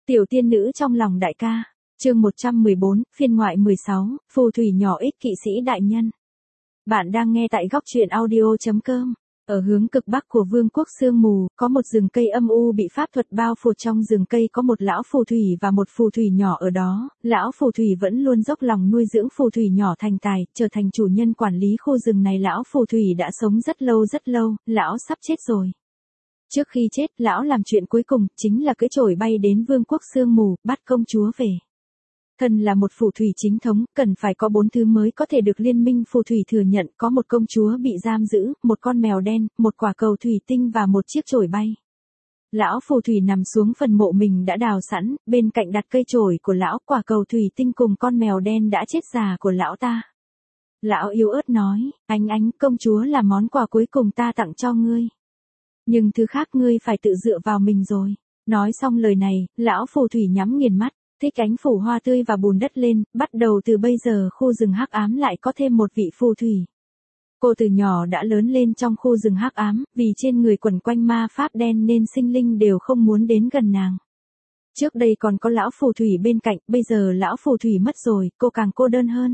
Tiểu tiên nữ trong lòng đại ca. Chương 114, phiên ngoại 16, phù thủy nhỏ ích kỵ sĩ đại nhân. Bạn đang nghe tại góc truyện audio.com. Ở hướng cực bắc của vương quốc sương mù, có một rừng cây âm u bị pháp thuật bao phủ. Trong rừng cây có một lão phù thủy và một phù thủy nhỏ ở đó. Lão phù thủy vẫn luôn dốc lòng nuôi dưỡng phù thủy nhỏ thành tài, trở thành chủ nhân quản lý khu rừng này. Lão phù thủy đã sống rất lâu, lão sắp chết rồi. Trước khi chết, lão làm chuyện cuối cùng, chính là cưỡi chổi bay đến vương quốc sương mù, bắt công chúa về. Thân là một phù thủy chính thống, cần phải có 4 thứ mới có thể được liên minh phù thủy thừa nhận, có một công chúa bị giam giữ, một con mèo đen, một quả cầu thủy tinh và một chiếc chổi bay. Lão phù thủy nằm xuống phần mộ mình đã đào sẵn, bên cạnh đặt cây chổi của lão, quả cầu thủy tinh cùng con mèo đen đã chết già của lão ta. Lão yếu ớt nói, anh, công chúa là món quà cuối cùng ta tặng cho ngươi. Nhưng thứ khác ngươi phải tự dựa vào mình rồi. Nói xong lời này, lão phù thủy nhắm nghiền mắt, thích cánh phủ hoa tươi và bùn đất lên, bắt đầu từ bây giờ khu rừng hắc ám lại có thêm một vị phù thủy. Cô từ nhỏ đã lớn lên trong khu rừng hắc ám, vì trên người quẩn quanh ma pháp đen nên sinh linh đều không muốn đến gần nàng. Trước đây còn có lão phù thủy bên cạnh, bây giờ lão phù thủy mất rồi, cô càng cô đơn hơn.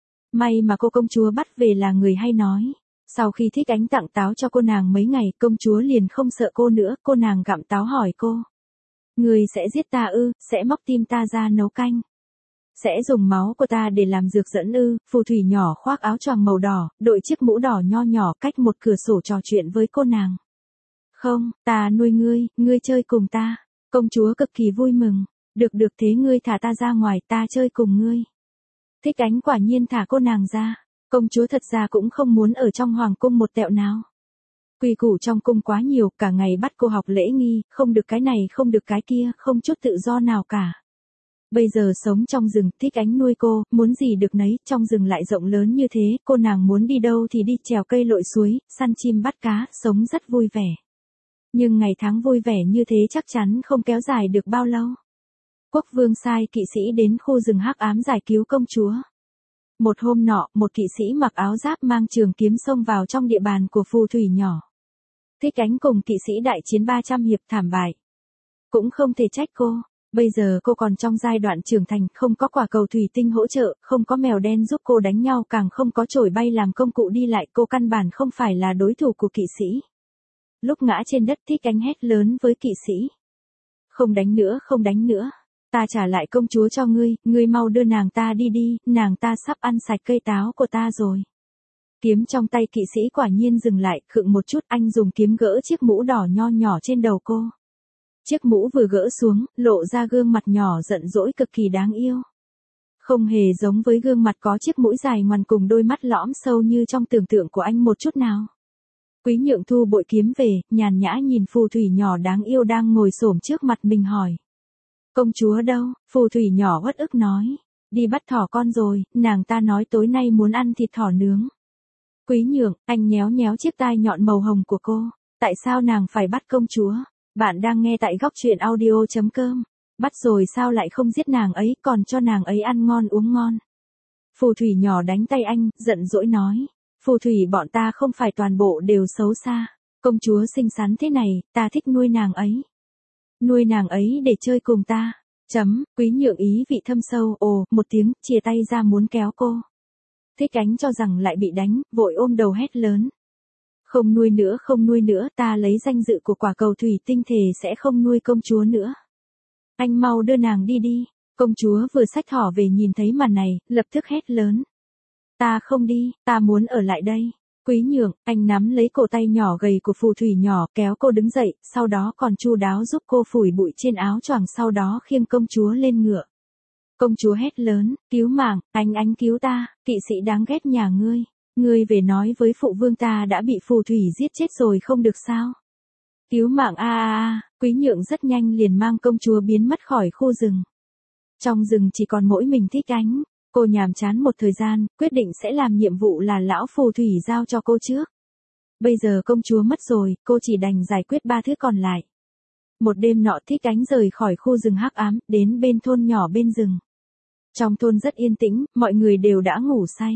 May mà cô công chúa bắt về là người hay nói. Sau khi thích ánh tặng táo cho cô nàng mấy ngày, công chúa liền không sợ cô nữa, cô nàng gặm táo hỏi cô. Người sẽ giết ta ư, sẽ móc tim ta ra nấu canh. Sẽ dùng máu của ta để làm dược dẫn ư, phù thủy nhỏ khoác áo choàng màu đỏ, đội chiếc mũ đỏ nho nhỏ cách một cửa sổ trò chuyện với cô nàng. Không, ta nuôi ngươi chơi cùng ta. Công chúa cực kỳ vui mừng. Được thế ngươi thả ta ra ngoài, ta chơi cùng ngươi. Thích ánh quả nhiên thả cô nàng ra. Công chúa thật ra cũng không muốn ở trong hoàng cung một tẹo nào. Quy củ trong cung quá nhiều, cả ngày bắt cô học lễ nghi, không được cái này không được cái kia, không chút tự do nào cả. Bây giờ sống trong rừng, thích ánh nuôi cô, muốn gì được nấy, trong rừng lại rộng lớn như thế, cô nàng muốn đi đâu thì đi, trèo cây lội suối, săn chim bắt cá, sống rất vui vẻ. Nhưng ngày tháng vui vẻ như thế chắc chắn không kéo dài được bao lâu. Quốc vương sai kỵ sĩ đến khu rừng hắc ám giải cứu công chúa. Một hôm nọ, một kỵ sĩ mặc áo giáp mang trường kiếm xông vào trong địa bàn của phù thủy nhỏ. Thích ánh cùng kỵ sĩ đại chiến 300 hiệp thảm bại. Cũng không thể trách cô, bây giờ cô còn trong giai đoạn trưởng thành, không có quả cầu thủy tinh hỗ trợ, không có mèo đen giúp cô đánh nhau, càng không có chổi bay làm công cụ đi lại, cô căn bản không phải là đối thủ của kỵ sĩ. Lúc ngã trên đất, thích ánh hét lớn với kỵ sĩ. Không đánh nữa. Ta trả lại công chúa cho ngươi mau đưa nàng ta đi, nàng ta sắp ăn sạch cây táo của ta rồi. Kiếm trong tay kỵ sĩ quả nhiên dừng lại, khựng một chút, anh dùng kiếm gỡ chiếc mũ đỏ nho nhỏ trên đầu cô. Chiếc mũ vừa gỡ xuống, lộ ra gương mặt nhỏ giận dỗi cực kỳ đáng yêu. Không hề giống với gương mặt có chiếc mũi dài ngoằn cùng đôi mắt lõm sâu như trong tưởng tượng của anh một chút nào. Quý Nhượng thu bội kiếm về, nhàn nhã nhìn phù thủy nhỏ đáng yêu đang ngồi xổm trước mặt mình hỏi. Công chúa đâu? Phù thủy nhỏ uất ức nói. Đi bắt thỏ con rồi, nàng ta nói tối nay muốn ăn thịt thỏ nướng. Quý Nhượng, anh nhéo chiếc tai nhọn màu hồng của cô. Tại sao nàng phải bắt công chúa? Bạn đang nghe tại góc truyện audio.com. Bắt rồi sao lại không giết nàng ấy, còn cho nàng ấy ăn ngon uống ngon. Phù thủy nhỏ đánh tay anh, giận dỗi nói. Phù thủy bọn ta không phải toàn bộ đều xấu xa. Công chúa xinh xắn thế này, ta thích nuôi nàng ấy. Nuôi nàng ấy để chơi cùng ta. Quý Nhượng ý vị thâm sâu, một tiếng, chìa tay ra muốn kéo cô. Thích ánh cho rằng lại bị đánh, vội ôm đầu hét lớn. Không nuôi nữa, ta lấy danh dự của quả cầu thủy tinh thề sẽ không nuôi công chúa nữa. Anh mau đưa nàng đi. Công chúa vừa xách thỏ về nhìn thấy màn này, lập tức hét lớn. Ta không đi, ta muốn ở lại đây. Quý Nhượng, anh nắm lấy cổ tay nhỏ gầy của phù thủy nhỏ, kéo cô đứng dậy, sau đó còn chu đáo giúp cô phủi bụi trên áo choàng, sau đó khiêng công chúa lên ngựa. Công chúa hét lớn, cứu mạng, anh cứu ta, kỵ sĩ đáng ghét nhà ngươi về nói với phụ vương ta đã bị phù thủy giết chết rồi không được sao? Cứu mạng Quý Nhượng rất nhanh liền mang công chúa biến mất khỏi khu rừng. Trong rừng chỉ còn mỗi mình Thích ánh. Cô nhàm chán một thời gian, quyết định sẽ làm nhiệm vụ là lão phù thủy giao cho cô trước. Bây giờ công chúa mất rồi, cô chỉ đành giải quyết 3 thứ còn lại. Một đêm nọ Thích ánh rời khỏi khu rừng hắc ám, đến bên thôn nhỏ bên rừng. Trong thôn rất yên tĩnh, mọi người đều đã ngủ say.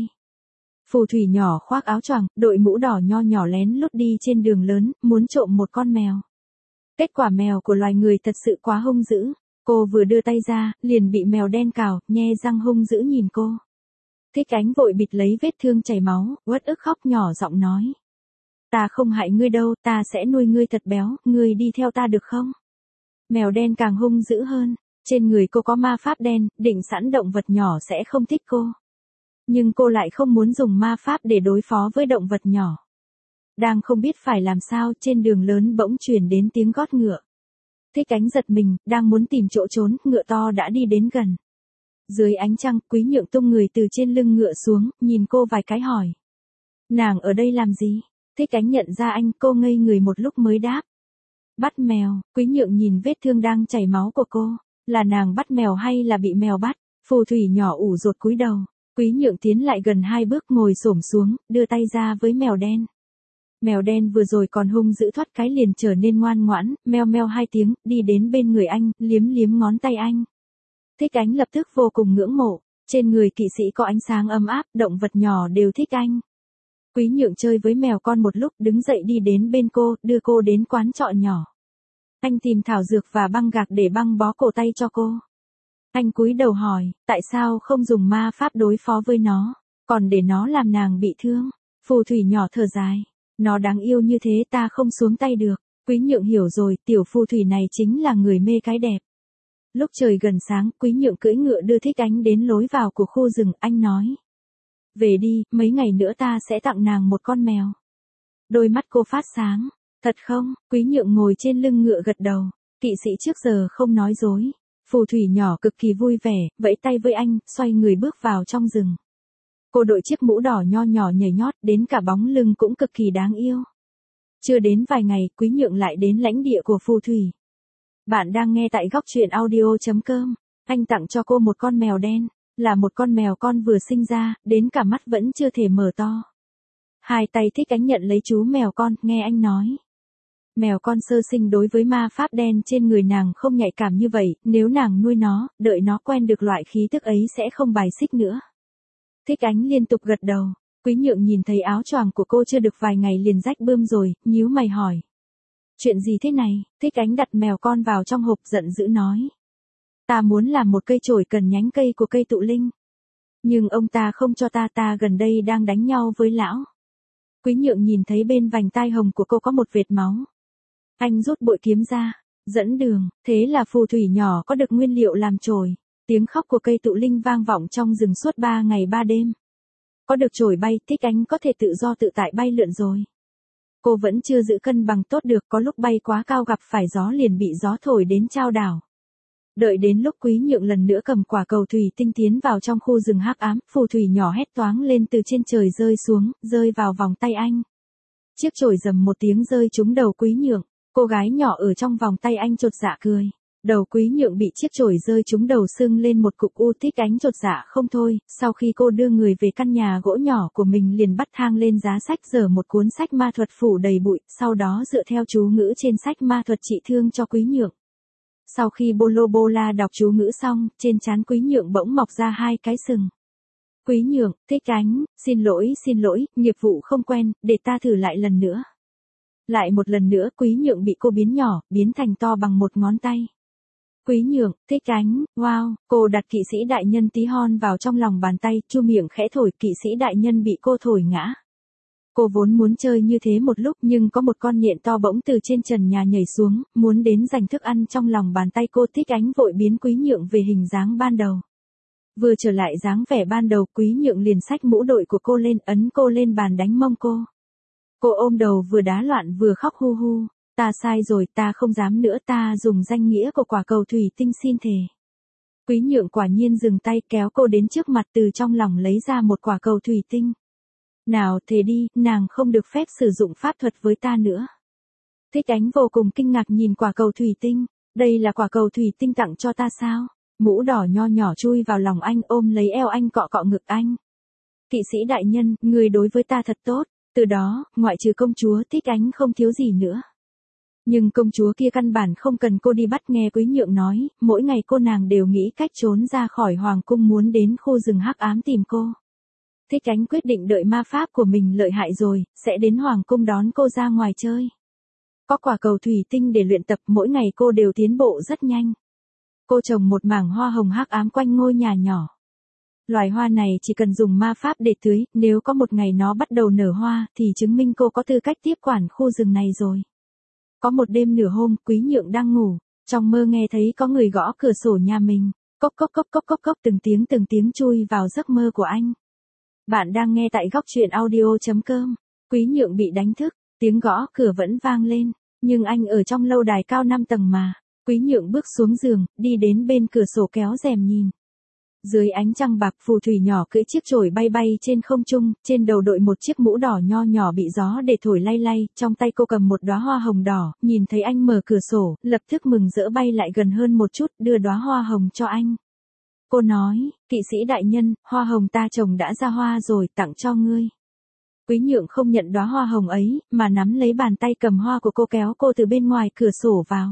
Phù thủy nhỏ khoác áo choàng, đội mũ đỏ nho nhỏ lén lút đi trên đường lớn, muốn trộm một con mèo. Kết quả mèo của loài người thật sự quá hung dữ. Cô vừa đưa tay ra, liền bị mèo đen cào, nhe răng hung dữ nhìn cô. Thích Ánh vội bịt lấy vết thương chảy máu, uất ức khóc nhỏ giọng nói. Ta không hại ngươi đâu, ta sẽ nuôi ngươi thật béo, ngươi đi theo ta được không? Mèo đen càng hung dữ hơn, trên người cô có ma pháp đen, định sẵn động vật nhỏ sẽ không thích cô. Nhưng cô lại không muốn dùng ma pháp để đối phó với động vật nhỏ. Đang không biết phải làm sao, trên đường lớn bỗng truyền đến tiếng gót ngựa. Thích Ánh giật mình, đang muốn tìm chỗ trốn, ngựa to đã đi đến gần. Dưới ánh trăng, Quý Nhượng tung người từ trên lưng ngựa xuống, nhìn cô vài cái hỏi. Nàng ở đây làm gì? Thích Ánh nhận ra anh, cô ngây người một lúc mới đáp. Bắt mèo. Quý Nhượng nhìn vết thương đang chảy máu của cô. Là nàng bắt mèo hay là bị mèo bắt? Phù thủy nhỏ ủ rột cúi đầu. Quý Nhượng tiến lại gần 2 bước, ngồi xổm xuống, đưa tay ra với mèo đen. Mèo đen vừa rồi còn hung dữ thoát cái liền trở nên ngoan ngoãn, meo meo 2 tiếng, đi đến bên người anh, liếm liếm ngón tay anh. Thích Ánh lập tức vô cùng ngưỡng mộ, trên người kỵ sĩ có ánh sáng ấm áp, động vật nhỏ đều thích anh. Quý Nhượng chơi với mèo con một lúc, đứng dậy đi đến bên cô, đưa cô đến quán trọ nhỏ. Anh tìm thảo dược và băng gạc để băng bó cổ tay cho cô. Anh cúi đầu hỏi, tại sao không dùng ma pháp đối phó với nó, còn để nó làm nàng bị thương? Phù thủy nhỏ thở dài, nó đáng yêu như thế ta không xuống tay được. Quý Nhượng hiểu rồi, tiểu phù thủy này chính là người mê cái đẹp. Lúc trời gần sáng, Quý Nhượng cưỡi ngựa đưa Thích Ánh đến lối vào của khu rừng, anh nói. Về đi, mấy ngày nữa ta sẽ tặng nàng một con mèo. Đôi mắt cô phát sáng. Thật không? Quý Nhượng ngồi trên lưng ngựa gật đầu. Kỵ sĩ trước giờ không nói dối. Phù thủy nhỏ cực kỳ vui vẻ, vẫy tay với anh, xoay người bước vào trong rừng. Cô đội chiếc mũ đỏ nho nhỏ nhảy nhót, đến cả bóng lưng cũng cực kỳ đáng yêu. Chưa đến vài ngày, Quý Nhượng lại đến lãnh địa của phù thủy. Bạn đang nghe tại góc truyện audio.com. Anh tặng cho cô một con mèo đen, là một con mèo con vừa sinh ra, đến cả mắt vẫn chưa thể mở to. 2 tay Thích Ánh nhận lấy chú mèo con, nghe anh nói. Mèo con sơ sinh đối với ma pháp đen trên người nàng không nhạy cảm như vậy, nếu nàng nuôi nó, đợi nó quen được loại khí tức ấy sẽ không bài xích nữa. Thích Ánh liên tục gật đầu. Quý Nhượng nhìn thấy áo choàng của cô chưa được vài ngày liền rách bươm rồi, nhíu mày hỏi. Chuyện gì thế này? Thích Ánh đặt mèo con vào trong hộp giận dữ nói. Ta muốn làm một cây chổi cần nhánh cây của cây tụ linh. Nhưng ông ta không cho ta gần đây đang đánh nhau với lão. Quý Nhượng nhìn thấy bên vành tai hồng của cô có một vệt máu. Anh rút bội kiếm ra, dẫn đường, thế là phù thủy nhỏ có được nguyên liệu làm chổi. Tiếng khóc của cây tụ linh vang vọng trong rừng suốt 3 ngày 3 đêm. Có được chổi bay, Thích Ánh có thể tự do tự tại bay lượn rồi. Cô vẫn chưa giữ cân bằng tốt được, có lúc bay quá cao gặp phải gió liền bị gió thổi đến chao đảo. Đợi đến lúc Quý Nhượng lần nữa cầm quả cầu thủy tinh tiến vào trong khu rừng hắc ám, phù thủy nhỏ hét toáng lên từ trên trời rơi xuống, rơi vào vòng tay anh. Chiếc chổi rầm một tiếng rơi trúng đầu Quý Nhượng, cô gái nhỏ ở trong vòng tay anh chột dạ cười. Đầu Quý Nhượng bị chiếc chổi rơi trúng đầu sưng lên một cục u. Thích Ánh chột dạ không thôi, sau khi cô đưa người về căn nhà gỗ nhỏ của mình liền bắt thang lên giá sách dở một cuốn sách ma thuật phủ đầy bụi, sau đó dựa theo chú ngữ trên sách ma thuật trị thương cho Quý Nhượng. Sau khi Bolo Bola đọc chú ngữ xong, trên trán Quý Nhượng bỗng mọc ra 2 cái sừng. Quý Nhượng, Thích Ánh, xin lỗi, nghiệp vụ không quen, để ta thử lại lần nữa. Lại một lần nữa Quý Nhượng bị cô biến nhỏ, biến thành to bằng một ngón tay. Quý Nhượng, Thích Ánh, wow, cô đặt kỵ sĩ đại nhân tí hon vào trong lòng bàn tay, chu miệng khẽ thổi, kỵ sĩ đại nhân bị cô thổi ngã. Cô vốn muốn chơi như thế một lúc nhưng có một con nhện to bỗng từ trên trần nhà nhảy xuống, muốn đến giành thức ăn trong lòng bàn tay cô. Thích Ánh vội biến Quý Nhượng về hình dáng ban đầu. Vừa trở lại dáng vẻ ban đầu, Quý Nhượng liền xách mũ đội của cô lên, ấn cô lên bàn đánh mông cô. Cô ôm đầu vừa đá loạn vừa khóc hu hu. Ta sai rồi, ta không dám nữa, ta dùng danh nghĩa của quả cầu thủy tinh xin thề. Quý Nhượng quả nhiên dừng tay, kéo cô đến trước mặt, từ trong lòng lấy ra một quả cầu thủy tinh. Nào thề đi, nàng không được phép sử dụng pháp thuật với ta nữa. Thích Ánh vô cùng kinh ngạc nhìn quả cầu thủy tinh. Đây là quả cầu thủy tinh tặng cho ta sao? Mũ đỏ nho nhỏ chui vào lòng anh, ôm lấy eo anh, cọ cọ ngực anh. Kỵ sĩ đại nhân, người đối với ta thật tốt. Từ đó, ngoại trừ công chúa, Thích Ánh không thiếu gì nữa. Nhưng công chúa kia căn bản không cần cô đi bắt. Nghe Quý Nhượng nói, mỗi ngày cô nàng đều nghĩ cách trốn ra khỏi hoàng cung, muốn đến khu rừng hắc ám tìm cô. Thích Ánh quyết định đợi ma pháp của mình lợi hại rồi, sẽ đến hoàng cung đón cô ra ngoài chơi. Có quả cầu thủy tinh để luyện tập, mỗi ngày cô đều tiến bộ rất nhanh. Cô trồng một mảng hoa hồng hắc ám quanh ngôi nhà nhỏ. Loài hoa này chỉ cần dùng ma pháp để tưới, nếu có một ngày nó bắt đầu nở hoa thì chứng minh cô có tư cách tiếp quản khu rừng này rồi. Có một đêm nửa hôm, Quý Nhượng đang ngủ, trong mơ nghe thấy có người gõ cửa sổ nhà mình, cốc cốc cốc cốc cốc cốc từng tiếng chui vào giấc mơ của anh. Bạn đang nghe tại góc truyện audio.com. Quý Nhượng bị đánh thức, tiếng gõ cửa vẫn vang lên, nhưng anh ở trong lâu đài cao 5 tầng mà. Quý Nhượng bước xuống giường, đi đến bên cửa sổ kéo rèm nhìn. Dưới ánh trăng bạc, phù thủy nhỏ cưỡi chiếc chổi bay bay trên không trung, trên đầu đội một chiếc mũ đỏ nho nhỏ bị gió để thổi lay lay, trong tay cô cầm một đóa hoa hồng đỏ, nhìn thấy anh mở cửa sổ, lập tức mừng rỡ bay lại gần hơn một chút, đưa đóa hoa hồng cho anh. Cô nói, kỵ sĩ đại nhân, hoa hồng ta trồng đã ra hoa rồi, tặng cho ngươi. Quý Nhượng không nhận đóa hoa hồng ấy, mà nắm lấy bàn tay cầm hoa của cô kéo cô từ bên ngoài cửa sổ vào.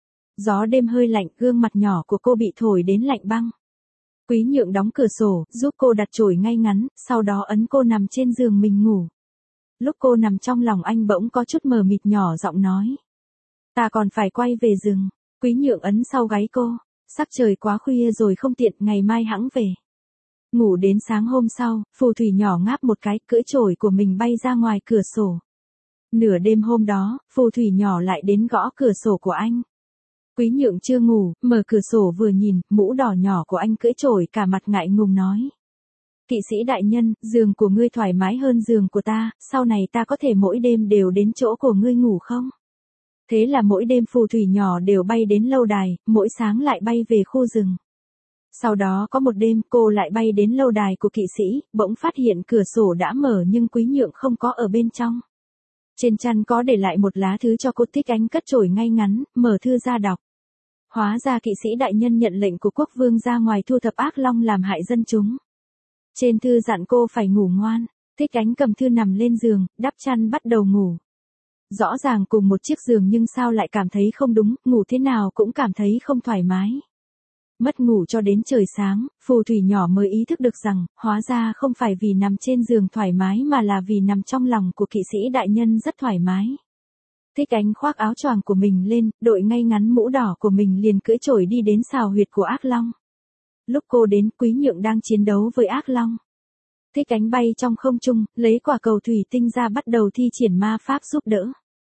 Gió đêm hơi lạnh, gương mặt nhỏ của cô bị thổi đến lạnh băng. Quý Nhượng đóng cửa sổ, giúp cô đặt chổi ngay ngắn, sau đó ấn cô nằm trên giường mình ngủ. Lúc cô nằm trong lòng anh bỗng có chút mờ mịt nhỏ giọng nói. Ta còn phải quay về rừng. Quý Nhượng ấn sau gáy cô. Sắc trời quá khuya rồi không tiện, ngày mai hẵng về. Ngủ đến sáng hôm sau, phù thủy nhỏ ngáp một cái, cưỡi chổi của mình bay ra ngoài cửa sổ. Nửa đêm hôm đó, phù thủy nhỏ lại đến gõ cửa sổ của anh. Quý Nhượng chưa ngủ, mở cửa sổ vừa nhìn, mũ đỏ nhỏ của anh cưỡi chổi cả mặt ngại ngùng nói. Kỵ sĩ đại nhân, giường của ngươi thoải mái hơn giường của ta, sau này ta có thể mỗi đêm đều đến chỗ của ngươi ngủ không? Thế là mỗi đêm phù thủy nhỏ đều bay đến lâu đài, mỗi sáng lại bay về khu rừng. Sau đó có một đêm cô lại bay đến lâu đài của kỵ sĩ, bỗng phát hiện cửa sổ đã mở nhưng Quý Nhượng không có ở bên trong. Trên chăn có để lại một lá thư cho cô. Thích Ánh cất chổi ngay ngắn, mở thư ra đọc. Hóa ra kỵ sĩ đại nhân nhận lệnh của quốc vương ra ngoài thu thập ác long làm hại dân chúng. Trên thư dặn cô phải ngủ ngoan. Thích Ánh cầm thư nằm lên giường, đắp chăn bắt đầu ngủ. Rõ ràng cùng một chiếc giường nhưng sao lại cảm thấy không đúng, ngủ thế nào cũng cảm thấy không thoải mái. Mất ngủ cho đến trời sáng, phù thủy nhỏ mới ý thức được rằng, hóa ra không phải vì nằm trên giường thoải mái mà là vì nằm trong lòng của kỵ sĩ đại nhân rất thoải mái. Thích Ánh khoác áo choàng của mình lên, đội ngay ngắn mũ đỏ của mình liền cưỡi chổi đi đến sào huyệt của ác long. Lúc cô đến, Quý Nhượng đang chiến đấu với ác long. Thích Ánh bay trong không trung, lấy quả cầu thủy tinh ra bắt đầu thi triển ma pháp giúp đỡ.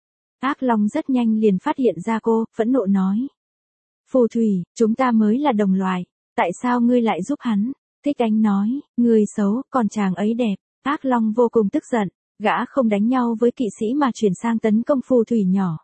Ác long rất nhanh liền phát hiện ra cô, phẫn nộ nói. Phù thủy, chúng ta mới là đồng loài, tại sao ngươi lại giúp hắn? Thích Ánh nói, ngươi xấu, còn chàng ấy đẹp. Ác long vô cùng tức giận, gã không đánh nhau với kỵ sĩ mà chuyển sang tấn công phù thủy nhỏ.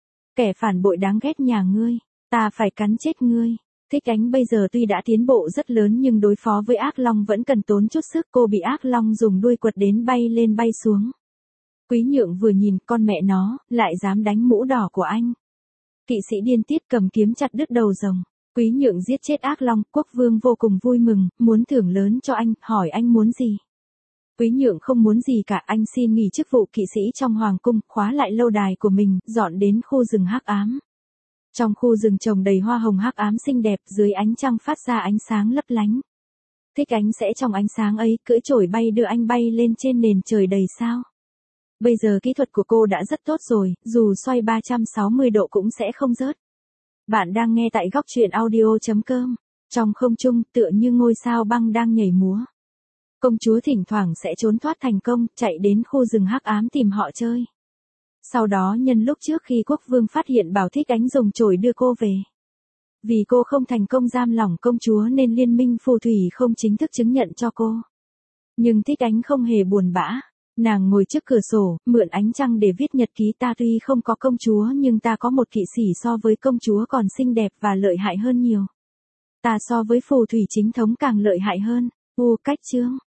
Kẻ phản bội đáng ghét nhà ngươi, ta phải cắn chết ngươi. Thích Ánh bây giờ tuy đã tiến bộ rất lớn nhưng đối phó với ác long vẫn cần tốn chút sức. Cô bị ác long dùng đuôi quật đến bay lên bay xuống. Quý Nhượng vừa nhìn, con mẹ nó, lại dám đánh mũ đỏ của anh. Kỵ sĩ điên tiết cầm kiếm chặt đứt đầu rồng. Quý Nhượng giết chết ác long, quốc vương vô cùng vui mừng, muốn thưởng lớn cho anh, hỏi anh muốn gì. Quý Nhượng không muốn gì cả, anh xin nghỉ chức vụ kỵ sĩ trong hoàng cung, khóa lại lâu đài của mình, dọn đến khu rừng hắc ám. Trong khu rừng trồng đầy hoa hồng hắc ám xinh đẹp, dưới ánh trăng phát ra ánh sáng lấp lánh. Thích Ánh sẽ trong ánh sáng ấy, cưỡi chổi bay đưa anh bay lên trên nền trời đầy sao. Bây giờ kỹ thuật của cô đã rất tốt rồi, dù xoay 360 độ cũng sẽ không rớt. Bạn đang nghe tại góc truyện audio.com. Trong không trung, tựa như ngôi sao băng đang nhảy múa. Công chúa thỉnh thoảng sẽ trốn thoát thành công, chạy đến khu rừng hắc ám tìm họ chơi. Sau đó nhân lúc trước khi quốc vương phát hiện bảo Thích Ánh dùng chổi đưa cô về. Vì cô không thành công giam lỏng công chúa nên liên minh phù thủy không chính thức chứng nhận cho cô. Nhưng Thích Ánh không hề buồn bã. Nàng ngồi trước cửa sổ, mượn ánh trăng để viết nhật ký. Ta tuy không có công chúa nhưng ta có một kỵ sĩ so với công chúa còn xinh đẹp và lợi hại hơn nhiều. Ta so với phù thủy chính thống càng lợi hại hơn. Cách chương